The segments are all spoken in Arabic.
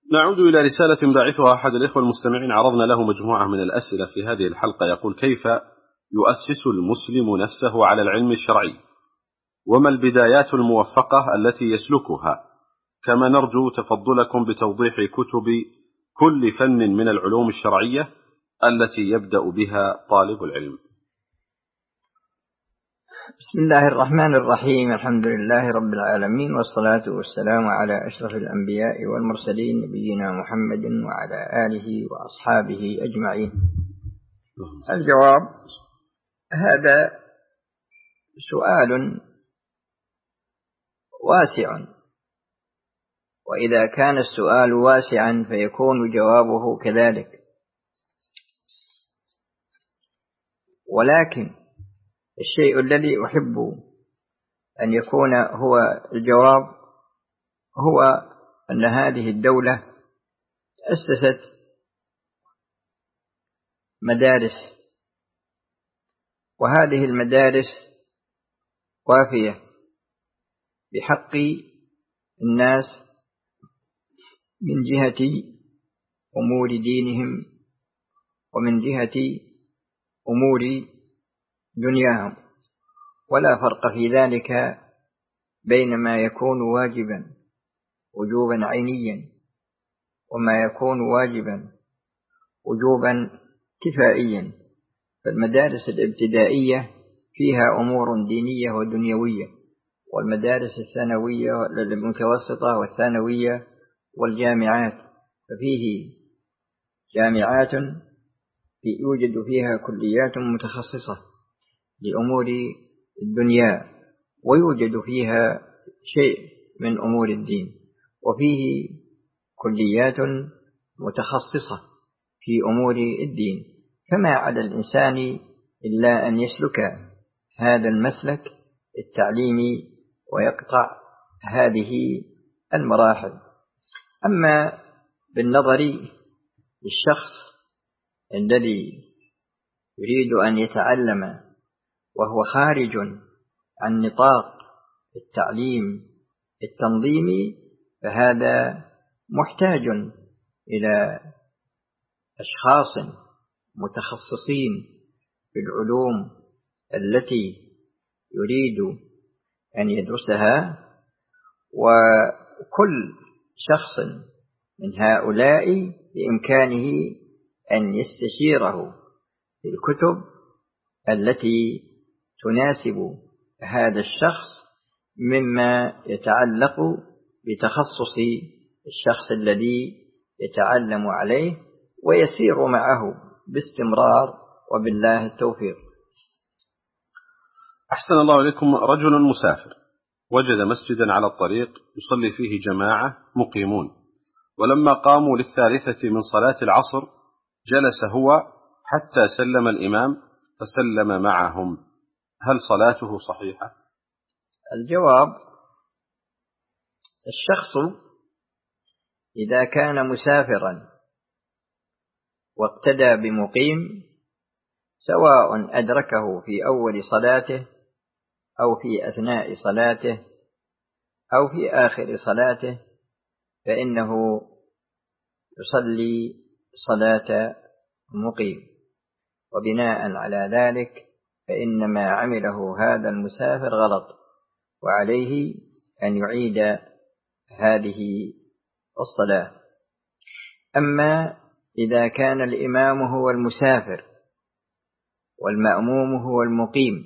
نعود إلى رسالة باعثها أحد الإخوة المستمعين، عرضنا له مجموعة من الأسئلة في هذه الحلقة. يقول: كيف يؤسس المسلم نفسه على العلم الشرعي؟ وما البدايات الموفقة التي يسلكها؟ كما نرجو تفضلكم بتوضيح كتب كل فن من العلوم الشرعية التي يبدأ بها طالب العلم. بسم الله الرحمن الرحيم. الحمد لله رب العالمين، والصلاة والسلام على أشرف الأنبياء والمرسلين، نبينا محمد وعلى آله وأصحابه أجمعين. الجواب: هذا سؤال واسع، وإذا كان السؤال واسعا فيكون جوابه كذلك، ولكن الشيء الذي أحب أن يكون هو الجواب هو أن هذه الدولة أسست مدارس، وهذه المدارس وافية بحق الناس من جهة أمور دينهم ومن جهة أمور دنياهم، ولا فرق في ذلك بين ما يكون واجبا وجوبا عينيا وما يكون واجبا وجوبا كفائيا. فالمدارس الابتدائية فيها أمور دينية ودنيوية، والمدارس الثانوية المتوسطة والثانوية والجامعات ففيه جامعات يوجد فيها كليات متخصصة لأمور الدنيا، ويوجد فيها شيء من أمور الدين، وفيه كليات متخصصة في أمور الدين. فما على الإنسان إلا أن يسلك هذا المسلك التعليمي ويقطع هذه المراحل. أما بالنظر للشخص الذي يريد أن يتعلم وهو خارج عن نطاق التعليم التنظيمي، فهذا محتاج إلى أشخاص متخصصين في العلوم التي يريد أن يدرسها، وكل شخص من هؤلاء بإمكانه أن يستشيره في الكتب التي تناسب هذا الشخص مما يتعلق بتخصص الشخص الذي يتعلم عليه، ويسير معه باستمرار، وبالله التوفيق. أحسن الله إليكم. رجل مسافر وجد مسجدا على الطريق يصلي فيه جماعة مقيمون، ولما قاموا للثالثة من صلاة العصر جلس هو حتى سلم الإمام فسلم معهم، هل صلاته صحيحة؟ الجواب: الشخص إذا كان مسافرا واقتدى بمقيم، سواء أدركه في أول صلاته أو في أثناء صلاته أو في آخر صلاته، فإنه يصلي صلاة مقيم، وبناء على ذلك فإن ما عمله هذا المسافر غلط، وعليه أن يعيد هذه الصلاة. أما إذا كان الإمام هو المسافر والمأموم هو المقيم،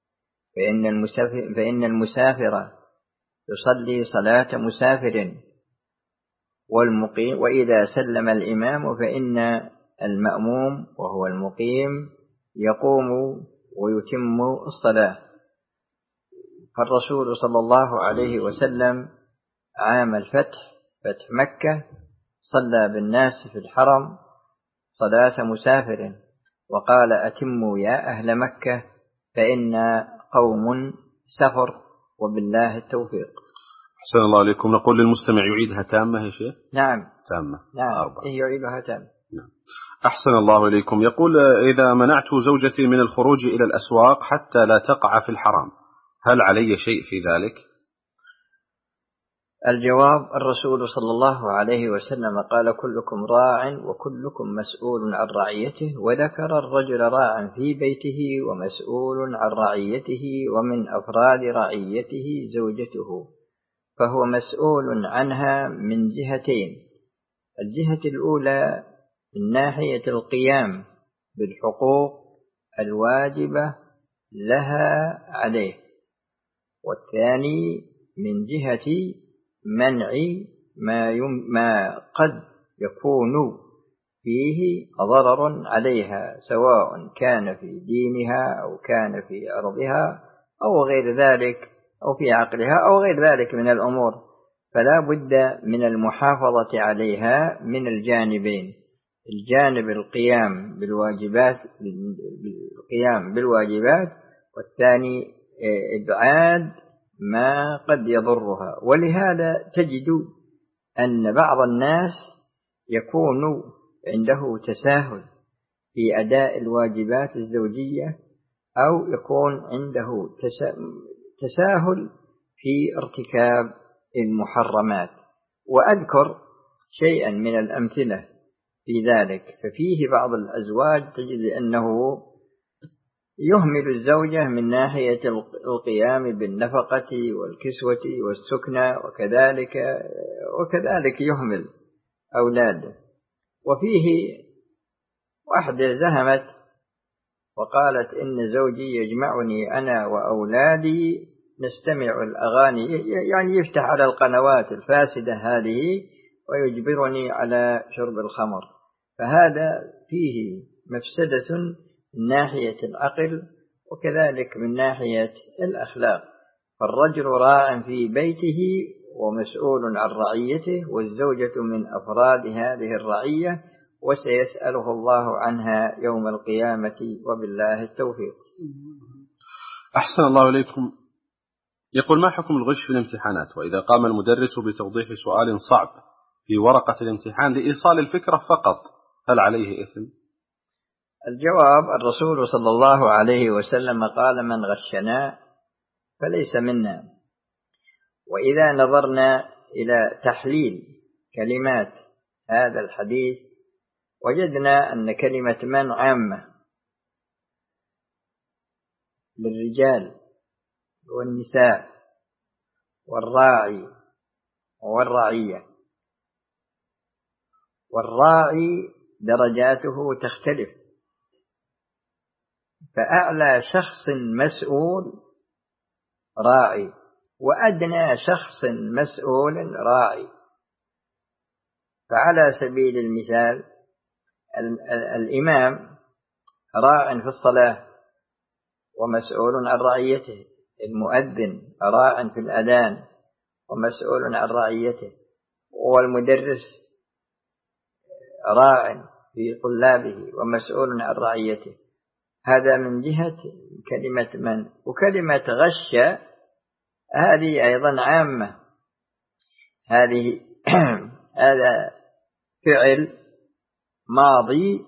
فإن المسافر يصلي صلاة مسافر والمقيم، وإذا سلم الإمام فإن المأموم وهو المقيم يقوم ويتم الصلاة. فالرسول صلى الله عليه وسلم عام الفتح، فتح مكة، صلى بالناس في الحرم صلاة مسافر وقال: أتموا يا أهل مكة فإن قوم سفر، وبالله التوفيق. أحسن الله عليكم. نقول للمستمع يعيدها تامة يا شيخ؟ نعم تامة. نعم، يعيدها تامة. نعم. أحسن الله إليكم. يقول: إذا منعت زوجتي من الخروج إلى الأسواق حتى لا تقع في الحرام، هل علي شيء في ذلك؟ الجواب: الرسول صلى الله عليه وسلم قال: كلكم راع وكلكم مسؤول عن رعيته، وذكر الرجل راع في بيته ومسؤول عن رعيته، ومن أفراد رعيته زوجته، فهو مسؤول عنها من جهتين: الجهة الأولى من ناحية القيام بالحقوق الواجبة لها عليه، والثاني من جهة منع ما قد يكون فيه ضرر عليها، سواء كان في دينها أو كان في أرضها أو غير ذلك، أو في عقلها أو غير ذلك من الأمور، فلا بد من المحافظة عليها من الجانبين: الجانب القيام بالواجبات، والثاني إبعاد ما قد يضرها. ولهذا تجد أن بعض الناس يكون عنده تساهل في أداء الواجبات الزوجية، أو يكون عنده تساهل في ارتكاب المحرمات. وأذكر شيئا من الأمثلة في ذلك. ففيه بعض الأزواج تجد أنه يهمل الزوجة من ناحية القيام بالنفقة والكسوة والسكنة، وكذلك يهمل أولاده. وفيه واحدة زهمت وقالت: إن زوجي يجمعني أنا وأولادي نستمع الأغاني، يعني يفتح على القنوات الفاسدة هذه ويجبرني على شرب الخمر. فهذا فيه مفسدة من ناحية العقل وكذلك من ناحية الأخلاق. فالرجل راع في بيته ومسؤول عن رعيته، والزوجة من أفراد هذه الرعية، وسيسأله الله عنها يوم القيامة، وبالله التوفيق. أحسن الله إليكم. يقول: ما حكم الغش في الامتحانات، وإذا قام المدرس بتوضيح سؤال صعب في ورقة الامتحان لإيصال الفكرة فقط، هل عليه إثم؟ الجواب: الرسول صلى الله عليه وسلم قال: من غشنا فليس منا. وإذا نظرنا إلى تحليل كلمات هذا الحديث وجدنا أن كلمة من عامة للرجال والنساء والراعي والرعية، والراعي درجاته تختلف، فأعلى شخص مسؤول راعي، وأدنى شخص مسؤول راعي. فعلى سبيل المثال الإمام راع في الصلاة ومسؤول عن رعيته، المؤذن راع في الأذان ومسؤول عن رعيته، والمدرس راع في طلابه ومسؤول عن رعيته. هذا من جهة كلمة من. وكلمة غش هذه أيضا عامة، هذا فعل ماضي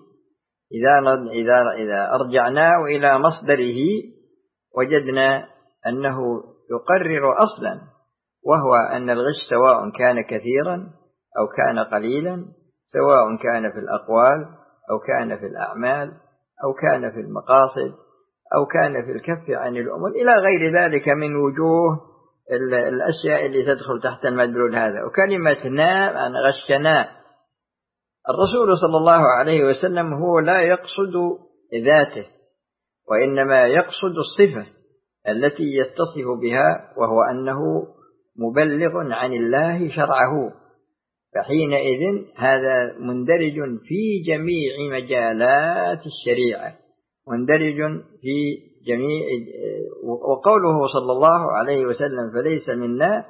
إذا أرجعناه إلى مصدره وجدنا أنه يقرر أصلا، وهو أن الغش سواء كان كثيرا أو كان قليلا، سواء كان في الأقوال أو كان في الأعمال أو كان في المقاصد أو كان في الكف عن الأمور إلى غير ذلك من وجوه الأشياء اللي تدخل تحت المدلول هذا. وكلمة أن غشنا، الرسول صلى الله عليه وسلم هو لا يقصد ذاته، وإنما يقصد الصفة التي يتصف بها، وهو أنه مبلغ عن الله شرعه، فحينئذ هذا مندرج في جميع مجالات الشريعة، مندرج في جميع. وقوله صلى الله عليه وسلم فليس منا،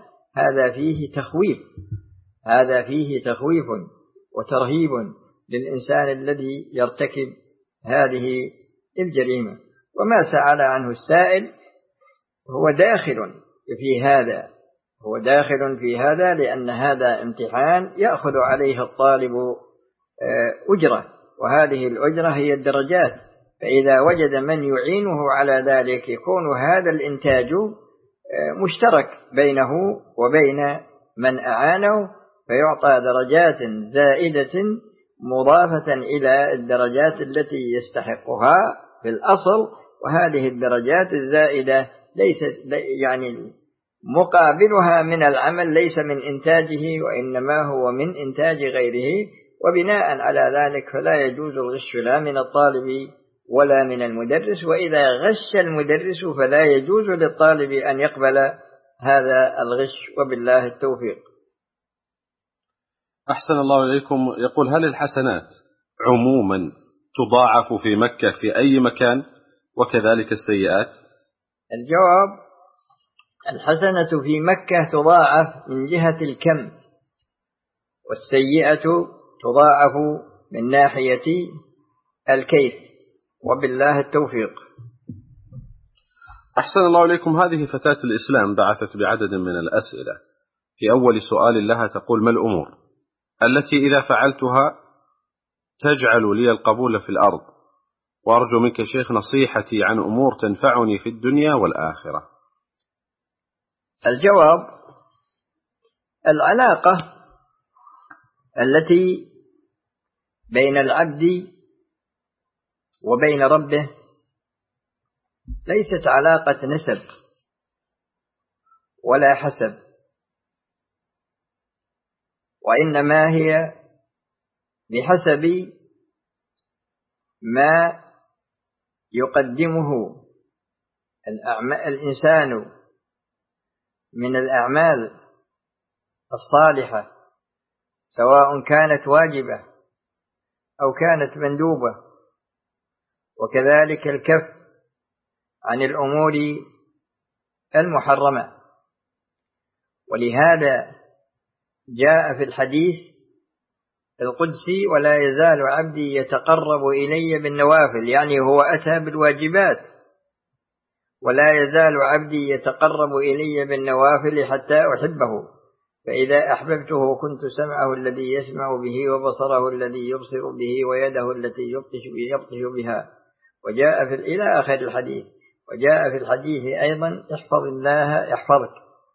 هذا فيه تخويف وترهيب للإنسان الذي يرتكب هذه الجريمة. وما سأل عنه السائل هو داخل في هذا، لأن هذا امتحان يأخذ عليه الطالب أجرة، وهذه الأجرة هي الدرجات، فإذا وجد من يعينه على ذلك يكون هذا الإنتاج مشترك بينه وبين من أعانه فيعطى درجات زائدة مضافة إلى الدرجات التي يستحقها في الأصل. وهذه الدرجات الزائدة ليست يعني مقابلها من العمل ليس من إنتاجه، وإنما هو من إنتاج غيره. وبناء على ذلك فلا يجوز الغش لا من الطالب ولا من المدرس، وإذا غش المدرس فلا يجوز للطالب أن يقبل هذا الغش، وبالله التوفيق. أحسن الله إليكم. يقول: هل الحسنات عموما تضاعف في مكة في أي مكان، وكذلك السيئات؟ الجواب: الحسنة في مكة تضاعف من جهة الكم، والسيئة تضاعف من ناحية الكيف، وبالله التوفيق. أحسن الله إليكم. هذه فتاة الإسلام بعثت بعدد من الأسئلة. في أول سؤال لها تقول: ما الأمور التي إذا فعلتها تجعل لي القبول في الأرض؟ وأرجو منك شيخ نصيحتي عن أمور تنفعني في الدنيا والآخرة. الجواب: العلاقة التي بين العبد وبين ربه ليست علاقة نسب ولا حسب، وإنما هي بحسب ما يقدمه الإنسان من الأعمال الصالحة، سواء كانت واجبة أو كانت مندوبة، وكذلك الكف عن الأمور المحرمة. ولهذا جاء في الحديث القدسي: ولا يزال عبدي يتقرب إلي بالنوافل، يعني هو أتى بالواجبات. ولا يزال عبدي يتقرب إلي بالنوافل حتى أحبه، فإذا أحببته كنت سمعه الذي يسمع به، وبصره الذي يبصر به، ويده التي يبطش بها. وجاء إلى آخر الحديث. وجاء في الحديث أيضا: احفظ الله يحفظك.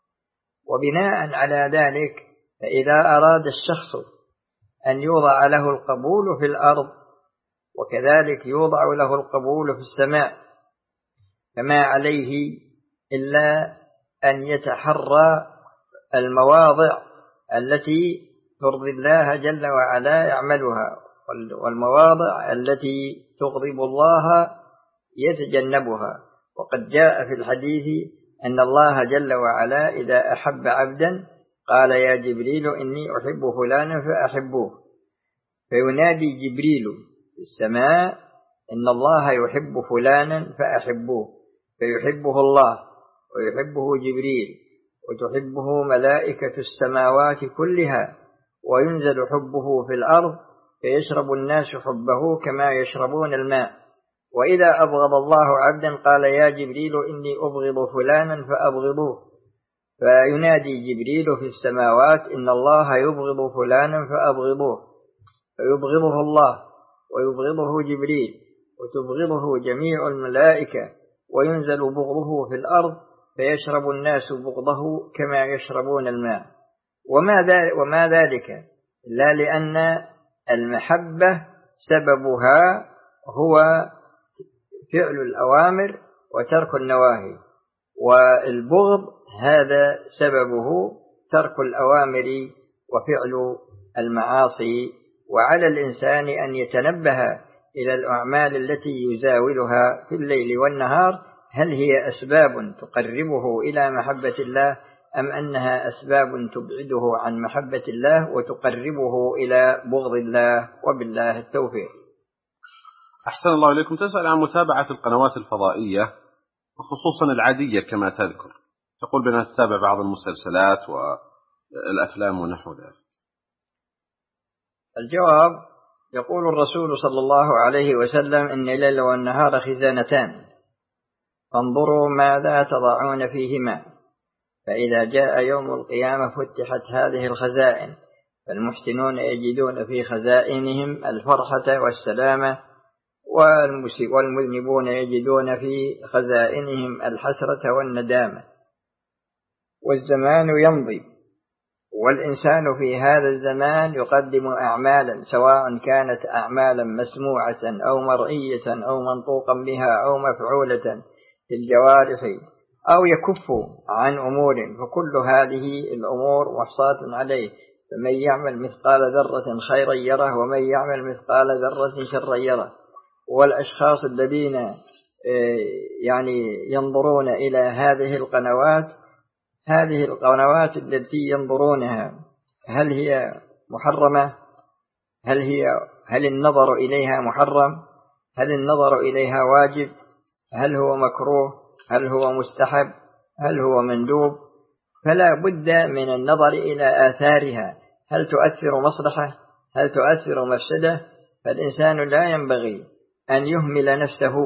وبناء على ذلك فإذا أراد الشخص أن يوضع له القبول في الأرض، وكذلك يوضع له القبول في السماء، فما عليه إلا أن يتحرى المواضع التي ترضي الله جل وعلا يعملها، والمواضع التي تغضب الله يتجنبها. وقد جاء في الحديث أن الله جل وعلا إذا أحب عبدا قال: يا جبريل إني أحب فلانا فأحبوه، فينادي جبريل في السماء: إن الله يحب فلانا فأحبوه، فيحبه الله ويحبه جبريل وتحبه ملائكة السماوات كلها، وينزل حبه في الأرض فيشرب الناس حبه كما يشربون الماء. وإذا أبغض الله عبدا قال: يا جبريل إني أبغض فلانا فأبغضوه، فينادي جبريل في السماوات: إن الله يبغض فلانا فأبغضوه، فيبغضه الله ويبغضه جبريل وتبغضه جميع الملائكة، وينزل بغضه في الأرض فيشرب الناس بغضه كما يشربون الماء. وما ذلك إلا لأن المحبة سببها هو فعل الأوامر وترك النواهي، والبغض هذا سببه ترك الأوامر وفعل المعاصي. وعلى الإنسان أن يتنبه إلى الأعمال التي يزاولها في الليل والنهار، هل هي أسباب تقربه إلى محبة الله، أم أنها أسباب تبعده عن محبة الله وتقربه إلى بغض الله، وبالله التوفيق. أحسن الله إليكم. تسأل عن متابعة القنوات الفضائية وخصوصا العادية كما تذكر، تقول بأنها تتابع بعض المسلسلات والأفلام ونحو ذلك. الجواب: يقول الرسول صلى الله عليه وسلم: إن الليل والنهار خزانتان، فانظروا ماذا تضعون فيهما، فإذا جاء يوم القيامة فتحت هذه الخزائن، فالمحسنون يجدون في خزائنهم الفرحة والسلامة، والمذنبون يجدون في خزائنهم الحسرة والندامة. والزمان يمضي والإنسان في هذا الزمان يقدم أعمالا، سواء كانت أعمالا مسموعة أو مرئية أو منطوقا بها أو مفعولة في الجوارح، أو يكف عن أمور، فكل هذه الأمور محصاة عليه. فمن يعمل مثقال ذرة خيرا يره ومن يعمل مثقال ذرة شرا يره. والأشخاص الذين يعني ينظرون إلى هذه القنوات التي ينظرونها، هل هي محرمة؟ هل النظر إليها محرم؟ هل النظر إليها واجب؟ هل هو مكروه؟ هل هو مستحب؟ هل هو مندوب؟ فلا بد من النظر إلى آثارها، هل تؤثر مصلحة؟ هل تؤثر مفسدة؟ فالإنسان لا ينبغي أن يهمل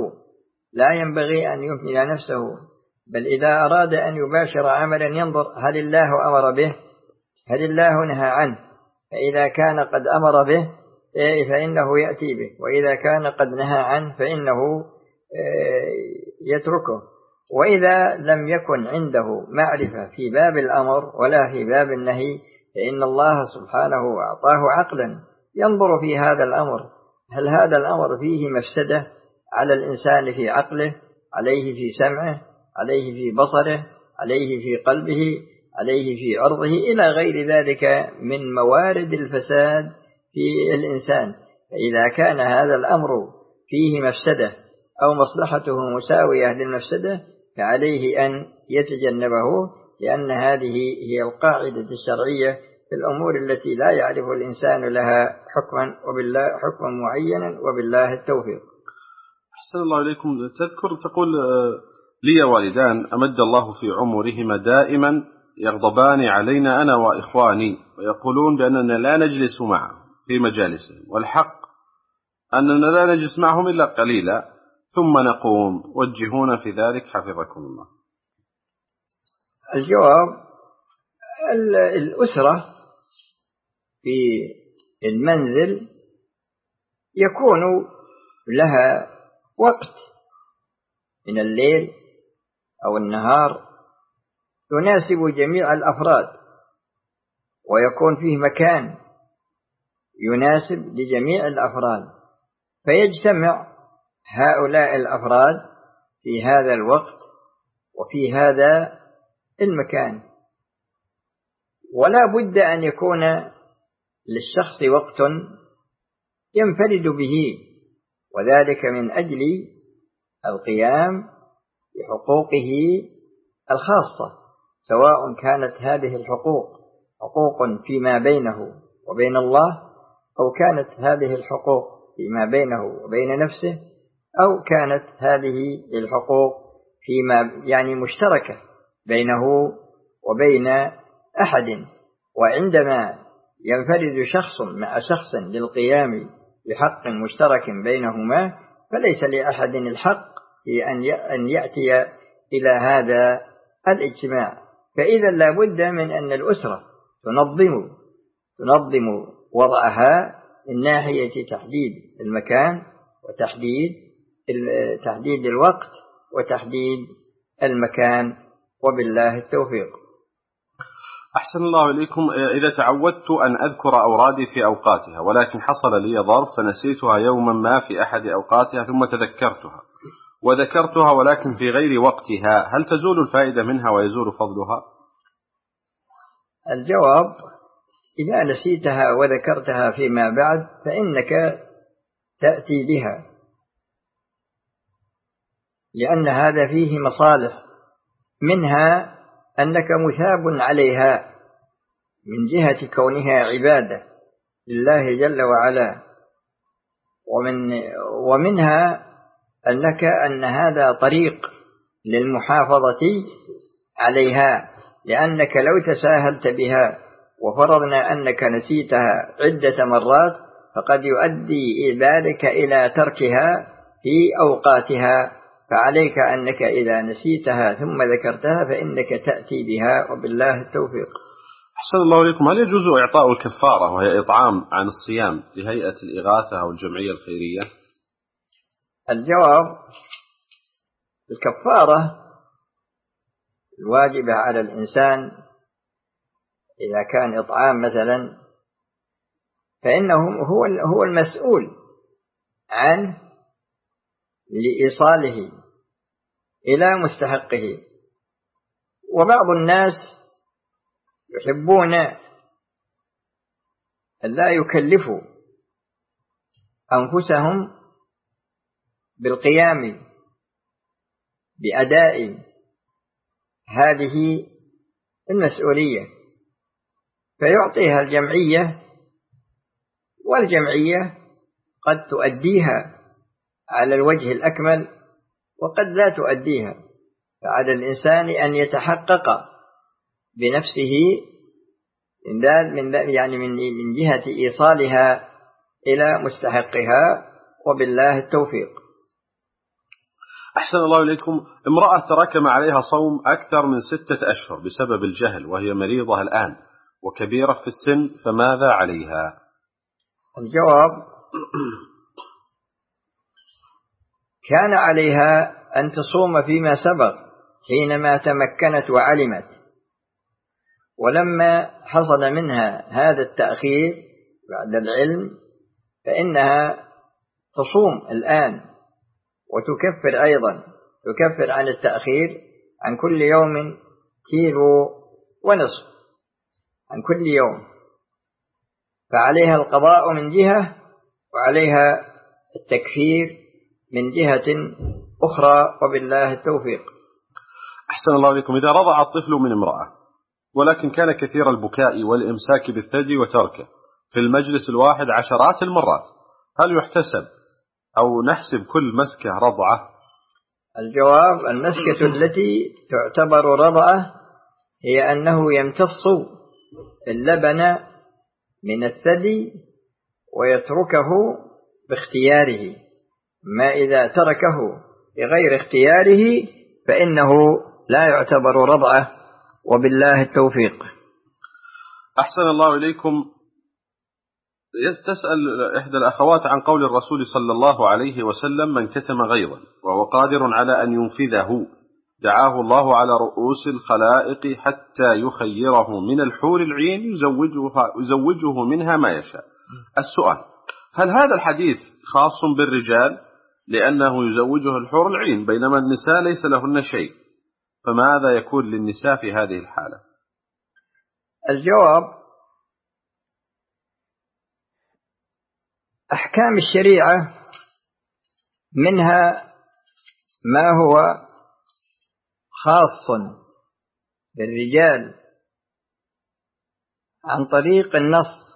نفسه، بل إذا أراد أن يباشر عملا ينظر هل الله أمر به؟ هل الله نهى عنه؟ فإذا كان قد أمر به فإنه يأتي به، وإذا كان قد نهى عنه فإنه يتركه. وإذا لم يكن عنده معرفة في باب الأمر ولا في باب النهي، فإن الله سبحانه أعطاه عقلا ينظر في هذا الأمر، هل هذا الأمر فيه مفسدة على الإنسان في عقله، عليه في سمعه، عليه في بصره، عليه في قلبه، عليه في عرضه، إلى غير ذلك من موارد الفساد في الإنسان. فإذا كان هذا الأمر فيه مفسدة أو مصلحته مساوية للمفسدة فعليه أن يتجنبه، لأن هذه هي القاعدة الشرعية في الأمور التي لا يعرف الإنسان لها حكما معينا، وبالله التوفيق. أحسن الله إليكم. تقول لي والدان أمد الله في عمرهما دائما يغضبان علينا أنا وإخواني، ويقولون بأننا لا نجلس معهم في مجالسهم، والحق أننا لا نجلس معهم إلا قليلا ثم نقوم، وجهونا في ذلك حفظكم الله. الجواب: الأسرة في المنزل يكون لها وقت من الليل أو النهار يناسب جميع الأفراد، ويكون فيه مكان يناسب لجميع الأفراد، فيجتمع هؤلاء الأفراد في هذا الوقت وفي هذا المكان. ولا بد أن يكون للشخص وقت ينفرد به، وذلك من أجل القيام بحقوقه الخاصة، سواء كانت هذه الحقوق حقوق فيما بينه وبين الله، أو كانت هذه الحقوق فيما بينه وبين نفسه، أو كانت هذه الحقوق فيما يعني مشتركة بينه وبين أحد. وعندما ينفرد شخص مع شخص للقيام بحق مشترك بينهما، فليس لأحد الحق في أن يأتي إلى هذا الاجتماع. فإذا لا بد من أن الأسرة تنظم وضعها من ناحية تحديد المكان وتحديد الوقت وتحديد المكان، وبالله التوفيق. أحسن الله إليكم. إذا تعودت أن أذكر أورادي في أوقاتها، ولكن حصل لي ظرف فنسيتها يوما ما في أحد أوقاتها، ثم تذكرتها وذكرتها ولكن في غير وقتها، هل تزول الفائدة منها ويزول فضلها؟ الجواب: إذا نسيتها وذكرتها فيما بعد فإنك تأتي بها، لأن هذا فيه مصالح، منها أنك مثاب عليها من جهة كونها عبادة لله جل وعلا، ومنها أن هذا طريق للمحافظة عليها، لأنك لو تساهلت بها وفرضنا أنك نسيتها عدة مرات فقد يؤدي ذلك إلى تركها في أوقاتها، فعليك أنك إذا نسيتها ثم ذكرتها فإنك تأتي بها، وبالله التوفيق. أحسن الله إليكم. هل يجوز إعطاء الكفارة وهي إطعام عن الصيام لهيئة الإغاثة أو الجمعية الخيرية؟ الجواب: الكفارة الواجبة على الإنسان إذا كان إطعام مثلا فإنه هو المسؤول عنه لإيصاله إلى مستحقه. وبعض الناس يحبون أن لا يكلفوا أنفسهم بالقيام بأداء هذه المسؤولية، فيعطيها الجمعية، والجمعية قد تؤديها على الوجه الأكمل وقد لا تؤديها، فعلى الإنسان أن يتحقق بنفسه من جهة إيصالها إلى مستحقها، وبالله التوفيق. أحسن الله إليكم. امرأة تراكم عليها صوم أكثر من 6 أشهر بسبب الجهل، وهي مريضة الآن وكبيرة في السن، فماذا عليها؟ الجواب: كان عليها أن تصوم فيما سبق حينما تمكنت وعلمت، ولما حصل منها هذا التأخير بعد العلم فإنها تصوم الآن وتكفر أيضا، تكفر عن التأخير عن كل يوم 1.5 كيلو عن كل يوم، فعليها القضاء من جهة وعليها التكفير من جهة أخرى، وبالله التوفيق. أحسن الله إليكم. إذا رضع الطفل من امرأة ولكن كان كثير البكاء والإمساك بالثدي وتركه في المجلس الواحد عشرات المرات، هل يحتسب أو نحسب كل مسكة رضعة؟ الجواب: المسكة التي تعتبر رضعة هي أنه يمتص اللبن من الثدي ويتركه باختياره، ما إذا تركه بغير اختياره فإنه لا يعتبر رضعة، وبالله التوفيق. أحسن الله إليكم. تسأل إحدى الأخوات عن قول الرسول صلى الله عليه وسلم: من كتم غيظا وهو قادر على أن ينفذه دعاه الله على رؤوس الخلائق حتى يخيره من الحور العين يزوجه منها ما يشاء. السؤال: هل هذا الحديث خاص بالرجال لأنه يزوجه الحور العين بينما النساء ليس لهن شيء، فماذا يكون للنساء في هذه الحالة؟ الجواب: أحكام الشريعة منها ما هو خاص بالرجال عن طريق النص،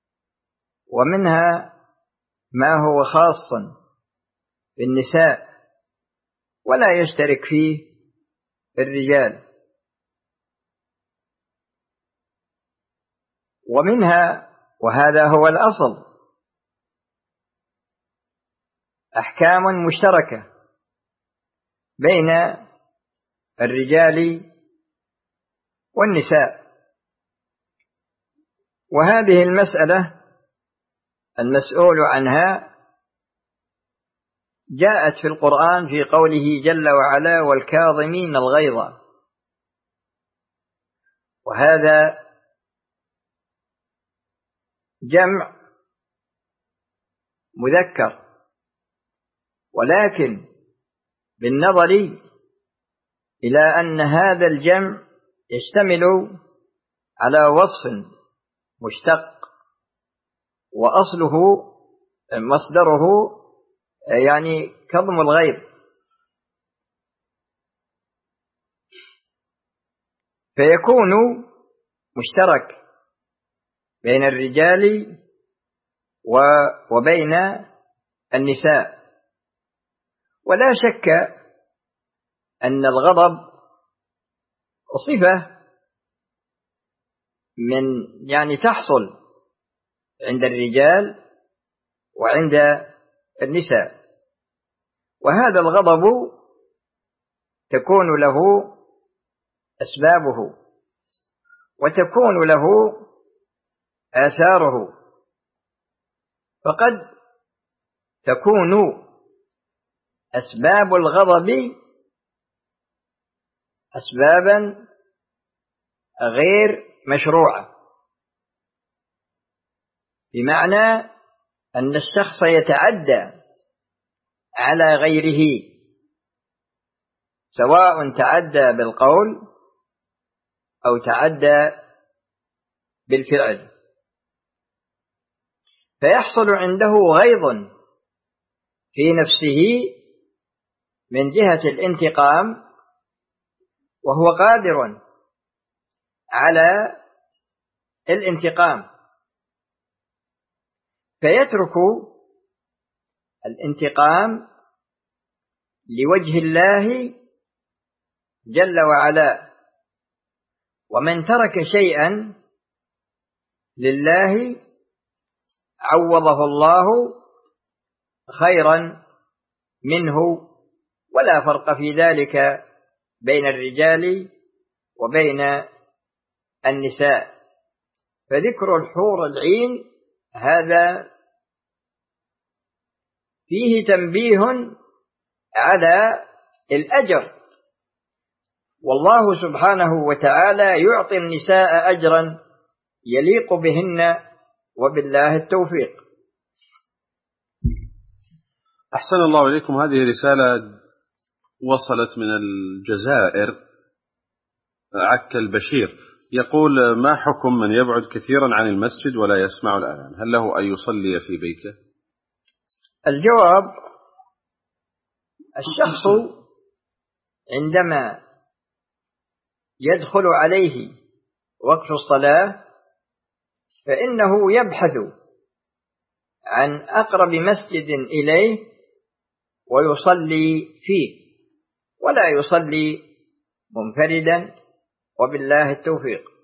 ومنها ما هو خاص بالنساء ولا يشترك فيه الرجال، ومنها، وهذا هو الأصل، أحكام مشتركة بين الرجال والنساء. وهذه المسألة المسؤول عنها جاءت في القرآن في قوله جل وعلا: والكاظمين الغيظ، وهذا جمع مذكر، ولكن بالنظر إلى أن هذا الجمع يشتمل على وصف مشتق، وأصله مصدره يعني كظم الغيظ، فيكون مشترك بين الرجال وبين النساء. ولا شك أن الغضب صفة من تحصل عند الرجال وعند النساء، وهذا الغضب تكون له أسبابه وتكون له آثاره، فقد تكون أسباب الغضب أسبابا غير مشروعة، بمعنى أن الشخص يتعدى على غيره، سواء تعدى بالقول أو تعدى بالفعل، فيحصل عنده غيظ في نفسه من جهة الانتقام، وهو قادر على الانتقام، فيترك الانتقام لوجه الله جل وعلا. ومن ترك شيئا لله عوضه الله خيرا منه، ولا فرق في ذلك بين الرجال وبين النساء. فذكر الحور العين هذا فيه تنبيه على الأجر، والله سبحانه وتعالى يعطي النساء أجرا يليق بهن، وبالله التوفيق. أحسن الله إليكم. هذه رسالة وصلت من الجزائر، عكا البشير، يقول: ما حكم من يبعد كثيرا عن المسجد ولا يسمع الأذان؟ هل له أن يصلي في بيته؟ الجواب: الشخص عندما يدخل عليه وقت الصلاة فإنه يبحث عن أقرب مسجد إليه ويصلي فيه، ولا يصلي منفردا، وبالله التوفيق.